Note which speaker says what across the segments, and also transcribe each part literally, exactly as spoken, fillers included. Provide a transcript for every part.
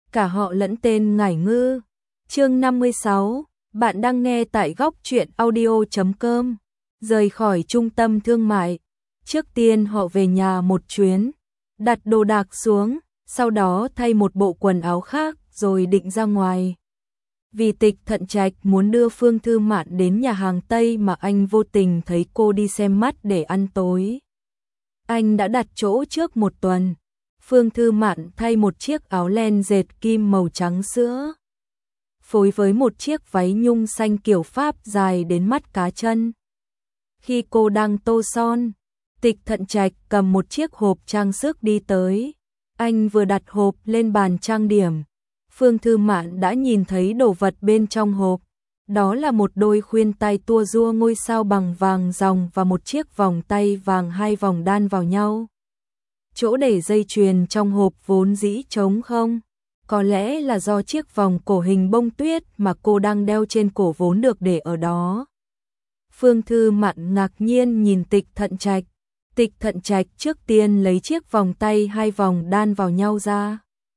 Speaker 1: cả họ lẫn tên Ngải Ngư. Chương năm mươi sáu, bạn đang nghe tại góc truyện audio chấm com. Rời khỏi trung tâm thương mại, trước tiên họ về nhà một chuyến, đặt đồ đạc xuống, sau đó thay một bộ quần áo khác rồi định ra ngoài. Vì Tịch Thận Trạch muốn đưa Phương Thư Mạn đến nhà hàng Tây mà anh vô tình thấy cô đi xem mắt để ăn tối. Anh đã đặt chỗ trước một tuần. Phương Thư Mạn thay một chiếc áo len dệt kim màu trắng sữa, phối với một chiếc váy nhung xanh kiểu Pháp dài đến mắt cá chân. Khi cô đang tô son, Tịch Thận Trạch cầm một chiếc hộp trang sức đi tới. Anh vừa đặt hộp lên bàn trang điểm, Phương Thư Mạn đã nhìn thấy đồ vật bên trong hộp. Đó là một đôi khuyên tai tua rua ngôi sao bằng vàng ròng và một chiếc vòng tay vàng hai vòng đan vào nhau. Chỗ để dây chuyền trong hộp vốn dĩ trống không. Có lẽ là do chiếc vòng cổ hình bông tuyết mà cô đang đeo trên cổ vốn được để ở đó. Phương Thư Mạn ngạc nhiên nhìn Tịch Thận Trạch. Tịch Thận Trạch trước tiên lấy chiếc vòng tay hai vòng đan vào nhau ra.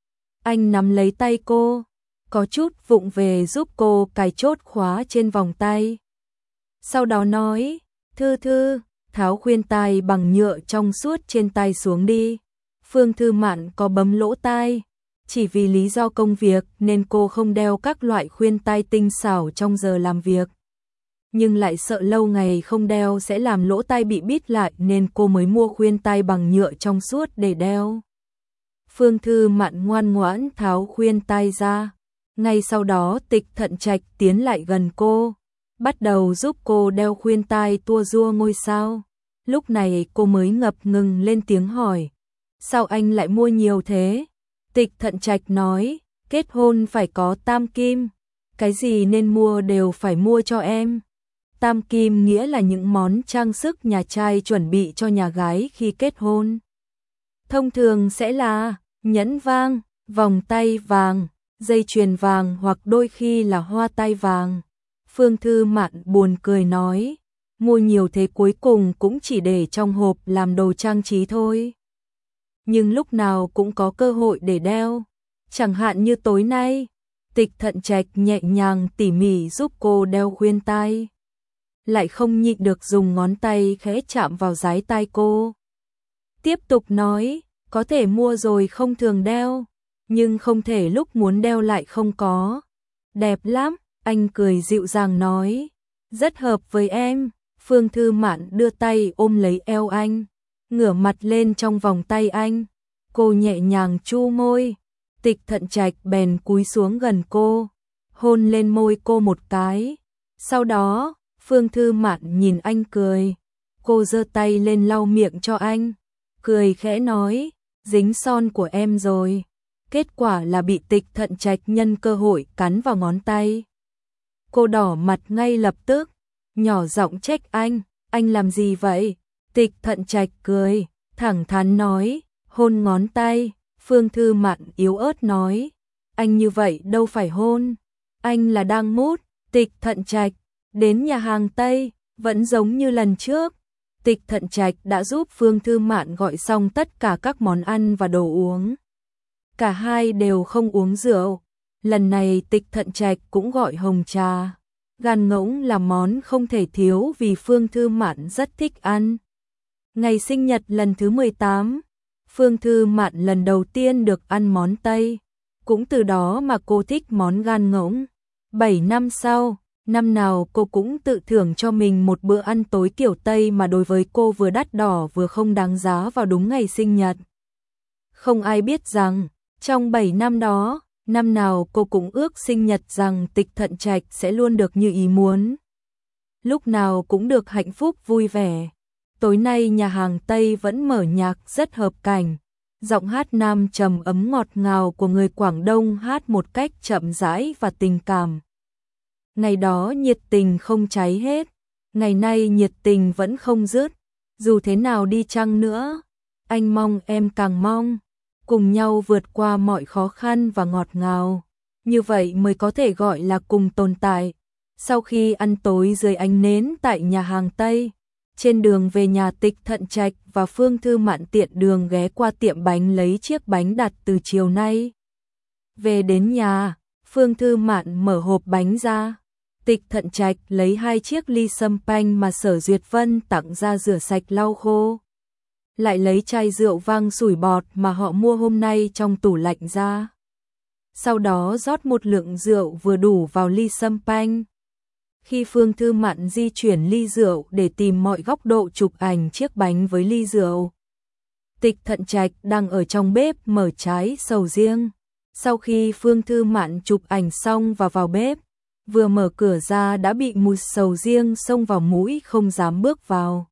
Speaker 1: Anh nắm lấy tay cô, có chút vụng về giúp cô cài chốt khóa trên vòng tay. Sau đó nói, Thư Thư, tháo khuyên tai bằng nhựa trong suốt trên tay xuống đi. Phương Thư Mạn có bấm lỗ tai. Chỉ vì lý do công việc nên cô không đeo các loại khuyên tai tinh xảo trong giờ làm việc. Nhưng lại sợ lâu ngày không đeo sẽ làm lỗ tai bị bít lại nên cô mới mua khuyên tai bằng nhựa trong suốt để đeo. Phương Thư Mạn ngoan ngoãn tháo khuyên tai ra. Ngay sau đó Tịch Thận Trạch tiến lại gần cô, bắt đầu giúp cô đeo khuyên tai tua rua ngôi sao. Lúc này cô mới ngập ngừng lên tiếng hỏi, sao anh lại mua nhiều thế? Tịch Thận Trạch nói, kết hôn phải có tam kim, cái gì nên mua đều phải mua cho em. Tam kim nghĩa là những món trang sức nhà trai chuẩn bị cho nhà gái khi kết hôn. Thông thường sẽ là nhẫn vàng, vòng tay vàng, dây chuyền vàng hoặc đôi khi là hoa tai vàng. Phương Thư Mạn buồn cười nói, mua nhiều thế cuối cùng cũng chỉ để trong hộp làm đồ trang trí thôi. Nhưng lúc nào cũng có cơ hội để đeo. Chẳng hạn như tối nay, Tịch Thận Trạch nhẹ nhàng tỉ mỉ giúp cô đeo khuyên tai. Lại không nhịn được dùng ngón tay khẽ chạm vào dái tai cô. Tiếp tục nói, có thể mua rồi không thường đeo, nhưng không thể lúc muốn đeo lại không có. Đẹp lắm, anh cười dịu dàng nói, rất hợp với em. Phương Thư Mạn đưa tay ôm lấy eo anh, ngửa mặt lên trong vòng tay anh. Cô nhẹ nhàng chu môi. Tịch Thận Trạch bèn cúi xuống gần cô, hôn lên môi cô một cái. Sau đó, Phương Thư Mạn nhìn anh cười. Cô giơ tay lên lau miệng cho anh, cười khẽ nói, dính son của em rồi. Kết quả là bị Tịch Thận Trạch nhân cơ hội cắn vào ngón tay. Cô đỏ mặt ngay lập tức, nhỏ giọng trách anh, anh làm gì vậy? Tịch Thận Trạch cười, thẳng thắn nói, hôn ngón tay. Phương Thư Mạn yếu ớt nói, anh như vậy đâu phải hôn, anh là đang mút. Tịch Thận Trạch đến nhà hàng Tây, vẫn giống như lần trước. Tịch Thận Trạch đã giúp Phương Thư Mạn gọi xong tất cả các món ăn và đồ uống. Cả hai đều không uống rượu. Lần này Tịch Thận Trạch cũng gọi hồng trà. Gan ngỗng là món không thể thiếu vì Phương Thư Mạn rất thích ăn. Ngày sinh nhật lần thứ mười tám, Phương Thư Mạn lần đầu tiên được ăn món Tây. Cũng từ đó mà cô thích món gan ngỗng. Bảy năm sau, năm nào cô cũng tự thưởng cho mình một bữa ăn tối kiểu Tây mà đối với cô vừa đắt đỏ vừa không đáng giá vào đúng ngày sinh nhật. Không ai biết rằng, trong bảy năm đó, năm nào cô cũng ước sinh nhật rằng Tịch Thận Trạch sẽ luôn được như ý muốn. Lúc nào cũng được hạnh phúc vui vẻ. Tối nay nhà hàng Tây vẫn mở nhạc rất hợp cảnh. Giọng hát nam trầm ấm ngọt ngào của người Quảng Đông hát một cách chậm rãi và tình cảm. Ngày đó nhiệt tình không cháy hết, ngày nay nhiệt tình vẫn không dứt. Dù thế nào đi chăng nữa, anh mong em càng mong, cùng nhau vượt qua mọi khó khăn và ngọt ngào. Như vậy mới có thể gọi là cùng tồn tại. Sau khi ăn tối dưới ánh nến tại nhà hàng Tây, trên đường về nhà Tịch Thận Trạch và Phương Thư Mạn tiện đường ghé qua tiệm bánh lấy chiếc bánh đặt từ chiều nay. Về đến nhà, Phương Thư Mạn mở hộp bánh ra. Tịch Thận Trạch lấy hai chiếc ly sâm panh mà Sở Duyệt Vân tặng ra rửa sạch lau khô. Lại lấy chai rượu vang sủi bọt mà họ mua hôm nay trong tủ lạnh ra. Sau đó rót một lượng rượu vừa đủ vào ly sâm panh. Khi Phương Thư Mạn di chuyển ly rượu để tìm mọi góc độ chụp ảnh chiếc bánh với ly rượu, Tịch Thận Trạch đang ở trong bếp mở trái sầu riêng. Sau khi Phương Thư Mạn chụp ảnh xong và vào bếp, vừa mở cửa ra đã bị mùi sầu riêng xông vào mũi không dám bước vào.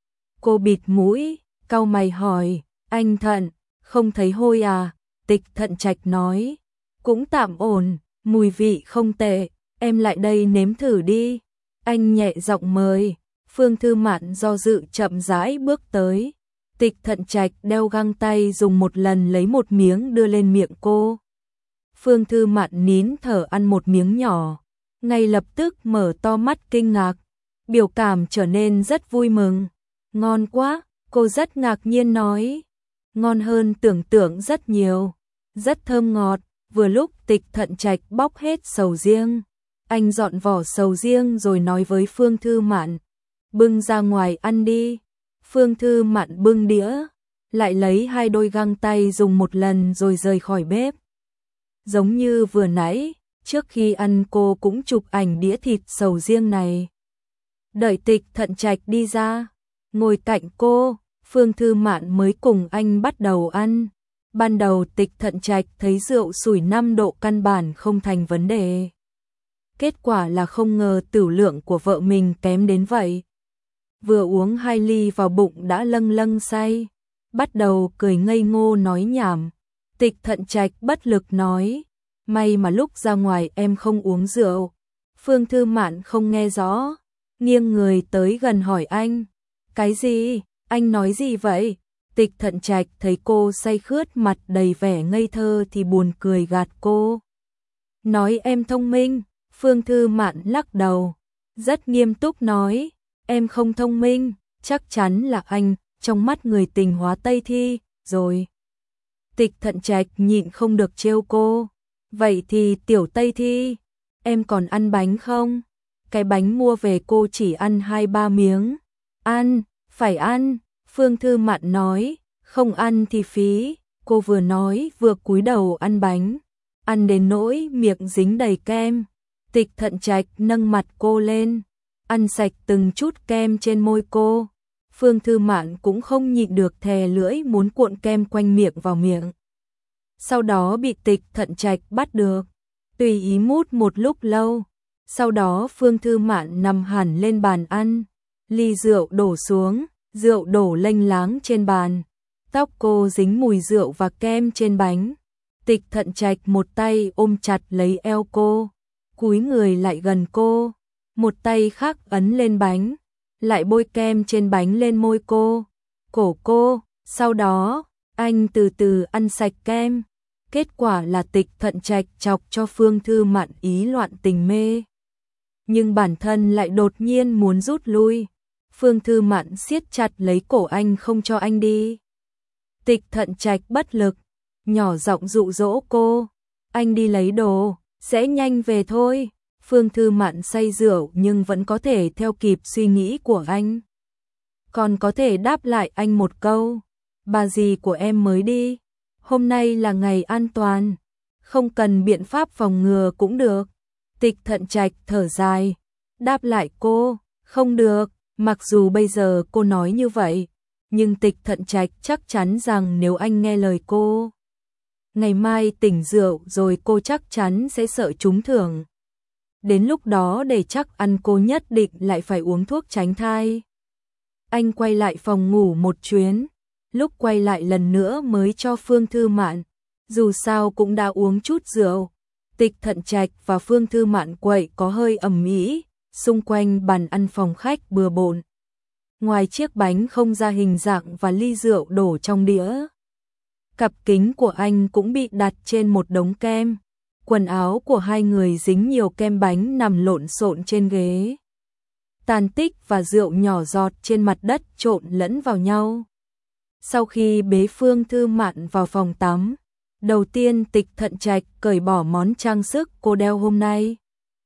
Speaker 1: Cô bịt mũi, cau mày hỏi, anh Thận, không thấy hôi à? Tịch Thận Trạch nói, cũng tạm ổn, mùi vị không tệ, em lại đây nếm thử đi. Anh nhẹ giọng mời. Phương Thư Mạn do dự chậm rãi bước tới. Tịch Thận Trạch đeo găng tay dùng một lần lấy một miếng đưa lên miệng cô. Phương Thư Mạn nín thở ăn một miếng nhỏ, ngay lập tức mở to mắt kinh ngạc, biểu cảm trở nên rất vui mừng. Ngon quá, cô rất ngạc nhiên nói. Ngon hơn tưởng tượng rất nhiều, rất thơm ngọt. Vừa lúc Tịch Thận Trạch bóc hết sầu riêng, anh dọn vỏ sầu riêng rồi nói với Phương Thư Mạn, bưng ra ngoài ăn đi. Phương Thư Mạn bưng đĩa, lại lấy hai đôi găng tay dùng một lần rồi rời khỏi bếp. Giống như vừa nãy, trước khi ăn cô cũng chụp ảnh đĩa thịt sầu riêng này. Đợi Tịch Thận Trạch đi ra, ngồi cạnh cô, Phương Thư Mạn mới cùng anh bắt đầu ăn. Ban đầu Tịch Thận Trạch thấy rượu sủi năm độ căn bản không thành vấn đề. Kết quả là không ngờ tửu lượng của vợ mình kém đến vậy. Vừa uống hai ly vào bụng đã lâng lâng say, bắt đầu cười ngây ngô nói nhảm. Tịch Thận Trạch bất lực nói, may mà lúc ra ngoài em không uống rượu. Phương Thư Mạn không nghe rõ, nghiêng người tới gần hỏi anh, cái gì, anh nói gì vậy? Tịch Thận Trạch thấy cô say khướt mặt đầy vẻ ngây thơ thì buồn cười gạt cô. Nói em thông minh. Phương Thư Mạn lắc đầu, rất nghiêm túc nói, em không thông minh, chắc chắn là anh, trong mắt người tình hóa Tây Thi, rồi. Tịch Thận Trạch nhịn không được trêu cô, vậy thì tiểu Tây Thi, em còn ăn bánh không? Cái bánh mua về cô chỉ ăn hai ba miếng. Ăn, phải ăn. Phương Thư Mạn nói, không ăn thì phí. Cô vừa nói vừa cúi đầu ăn bánh, ăn đến nỗi miệng dính đầy kem. Tịch Thận Trạch nâng mặt cô lên, ăn sạch từng chút kem trên môi cô. Phương Thư Mạn cũng không nhịn được thè lưỡi muốn cuộn kem quanh miệng vào miệng. Sau đó bị Tịch Thận Trạch bắt được, tùy ý mút một lúc lâu. Sau đó Phương Thư Mạn nằm hẳn lên bàn ăn, ly rượu đổ xuống, rượu đổ lênh láng trên bàn. Tóc cô dính mùi rượu và kem trên bánh. Tịch Thận Trạch một tay ôm chặt lấy eo cô, cúi người lại gần cô, một tay khác ấn lên bánh, lại bôi kem trên bánh lên môi cô, cổ cô. Sau đó, anh từ từ ăn sạch kem. Kết quả là Tịch Thận Trạch chọc cho Phương Thư Mạn ý loạn tình mê. Nhưng bản thân lại đột nhiên muốn rút lui. Phương Thư Mạn siết chặt lấy cổ anh không cho anh đi. Tịch Thận Trạch bất lực, nhỏ giọng dụ dỗ cô, anh đi lấy đồ, sẽ nhanh về thôi. Phương Thư Mạn say rượu nhưng vẫn có thể theo kịp suy nghĩ của anh. Còn có thể đáp lại anh một câu, bà dì của em mới đi, hôm nay là ngày an toàn, không cần biện pháp phòng ngừa cũng được. Tịch Thận Trạch thở dài, đáp lại cô, không được. Mặc dù bây giờ cô nói như vậy, nhưng Tịch Thận Trạch chắc chắn rằng nếu anh nghe lời cô, ngày mai tỉnh rượu rồi cô chắc chắn sẽ sợ trúng thưởng. Đến lúc đó để chắc ăn cô nhất định lại phải uống thuốc tránh thai. Anh quay lại phòng ngủ một chuyến, lúc quay lại lần nữa mới cho Phương Thư Mạn, dù sao cũng đã uống chút rượu. Tịch Thận Trạch và Phương Thư Mạn quậy có hơi ầm ĩ, xung quanh bàn ăn phòng khách bừa bộn. Ngoài chiếc bánh không ra hình dạng và ly rượu đổ trong đĩa, cặp kính của anh cũng bị đặt trên một đống kem. Quần áo của hai người dính nhiều kem bánh nằm lộn xộn trên ghế. Tàn tích và rượu nhỏ giọt trên mặt đất trộn lẫn vào nhau. Sau khi bế Phương Thư Mạn vào phòng tắm, Đầu tiên Tịch Thận Trạch cởi bỏ món trang sức cô đeo hôm nay.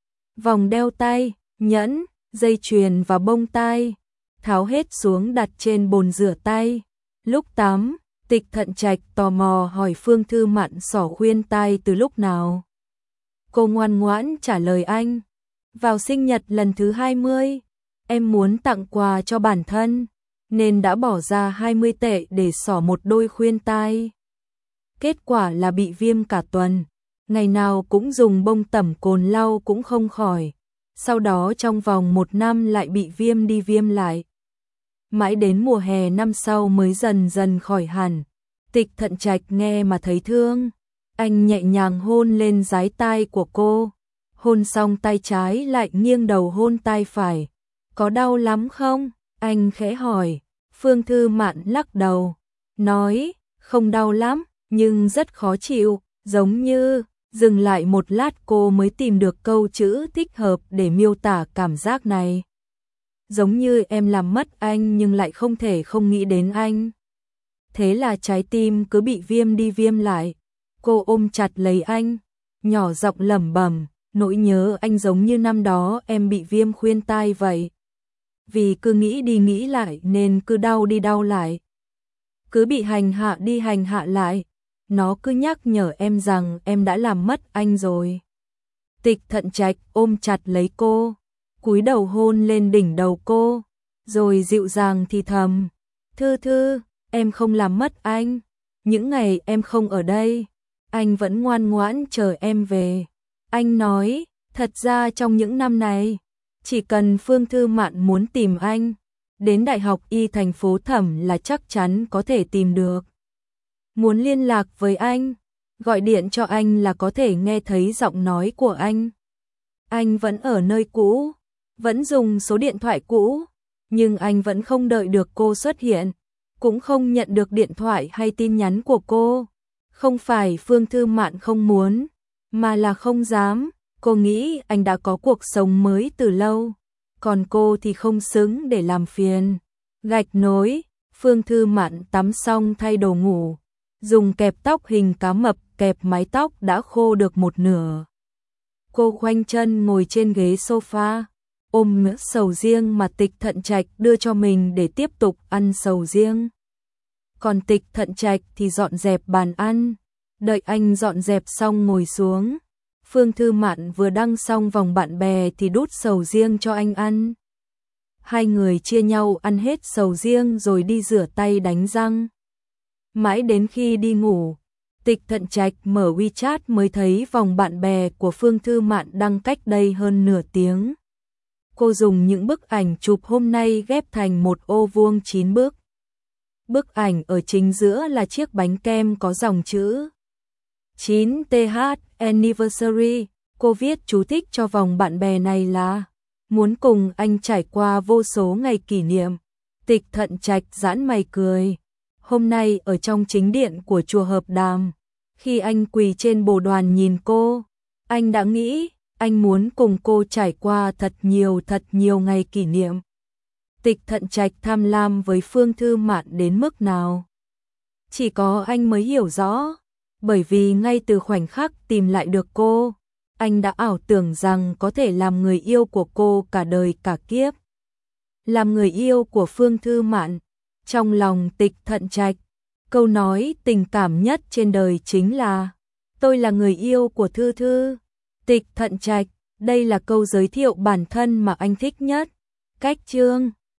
Speaker 1: Vòng đeo tay, nhẫn, dây chuyền và bông tai, tháo hết xuống đặt trên bồn rửa tay. Lúc tắm, Tịch Thận Trạch tò mò hỏi Phương Thư Mạn xỏ khuyên tai từ lúc nào. Cô ngoan ngoãn trả lời anh. Vào sinh nhật lần thứ hai mươi, em muốn tặng quà cho bản thân, nên đã bỏ ra hai mươi tệ để xỏ một đôi khuyên tai. Kết quả là bị viêm cả tuần, ngày nào cũng dùng bông tẩm cồn lau cũng không khỏi. Sau đó trong vòng một năm lại bị viêm đi viêm lại. Mãi đến mùa hè năm sau mới dần dần khỏi hẳn. Tịch Thận Trạch nghe mà thấy thương. Anh nhẹ nhàng hôn lên dái tai của cô. Hôn xong tay trái lại nghiêng đầu hôn tai phải. Có đau lắm không? Anh khẽ hỏi. Phương Thư Mạn lắc đầu. Nói, không đau lắm, nhưng rất khó chịu, giống như... Dừng lại một lát cô mới tìm được câu chữ thích hợp để miêu tả cảm giác này. Giống như em làm mất anh nhưng lại không thể không nghĩ đến anh. Thế là trái tim cứ bị viêm đi viêm lại. Cô ôm chặt lấy anh, nhỏ giọng lẩm bẩm, nỗi nhớ anh giống như năm đó em bị viêm khuyên tai vậy. Vì cứ nghĩ đi nghĩ lại nên cứ đau đi đau lại. Cứ bị hành hạ đi hành hạ lại. Nó cứ nhắc nhở em rằng em đã làm mất anh rồi. Tịch Thận Trạch ôm chặt lấy cô, cúi đầu hôn lên đỉnh đầu cô, rồi dịu dàng thì thầm. Thư Thư, em không làm mất anh. Những ngày em không ở đây, anh vẫn ngoan ngoãn chờ em về. Anh nói, thật ra trong những năm này, chỉ cần Phương Thư Mạn muốn tìm anh, đến Đại học Y thành phố Thẩm là chắc chắn có thể tìm được. Muốn liên lạc với anh, gọi điện cho anh là có thể nghe thấy giọng nói của anh. Anh vẫn ở nơi cũ, vẫn dùng số điện thoại cũ, nhưng anh vẫn không đợi được cô xuất hiện, cũng không nhận được điện thoại hay tin nhắn của cô. Không phải Phương Thư Mạn không muốn, mà là không dám. Cô nghĩ anh đã có cuộc sống mới từ lâu, còn cô thì không xứng để làm phiền. Gạch nối, Phương Thư Mạn tắm xong thay đồ ngủ. Dùng kẹp tóc hình cá mập kẹp mái tóc đã khô được một nửa. Cô khoanh chân ngồi trên ghế sofa, ôm mỡ sầu riêng mà Tịch Thận Trạch đưa cho mình để tiếp tục ăn sầu riêng. Còn Tịch Thận Trạch thì dọn dẹp bàn ăn. Đợi anh dọn dẹp xong ngồi xuống, Phương Thư Mạn vừa đăng xong vòng bạn bè thì đút sầu riêng cho anh ăn. Hai người chia nhau ăn hết sầu riêng rồi đi rửa tay đánh răng. Mãi đến khi đi ngủ, Tịch Thận Trạch mở WeChat mới thấy vòng bạn bè của Phương Thư Mạn đăng cách đây hơn nửa tiếng. Cô dùng những bức ảnh chụp hôm nay ghép thành một ô vuông chín bức. Bức ảnh ở chính giữa là chiếc bánh kem có dòng chữ chín T H Anniversary. Cô viết chú thích cho vòng bạn bè này là muốn cùng anh trải qua vô số ngày kỷ niệm. Tịch Thận Trạch giãn mày cười. Hôm nay ở trong chính điện của chùa Hợp Đàm, khi anh quỳ trên bồ đoàn nhìn cô, anh đã nghĩ anh muốn cùng cô trải qua thật nhiều thật nhiều ngày kỷ niệm. Tịch Thận Trạch tham lam với Phương Thư Mạn đến mức nào? Chỉ có anh mới hiểu rõ, bởi vì ngay từ khoảnh khắc tìm lại được cô, anh đã ảo tưởng rằng có thể làm người yêu của cô cả đời cả kiếp. Làm người yêu của Phương Thư Mạn. Trong lòng Tịch Thận Trạch, câu nói tình cảm nhất trên đời chính là tôi là người yêu của Thư Thư. Tịch Thận Trạch, đây là câu giới thiệu bản thân mà anh thích nhất. Cách chương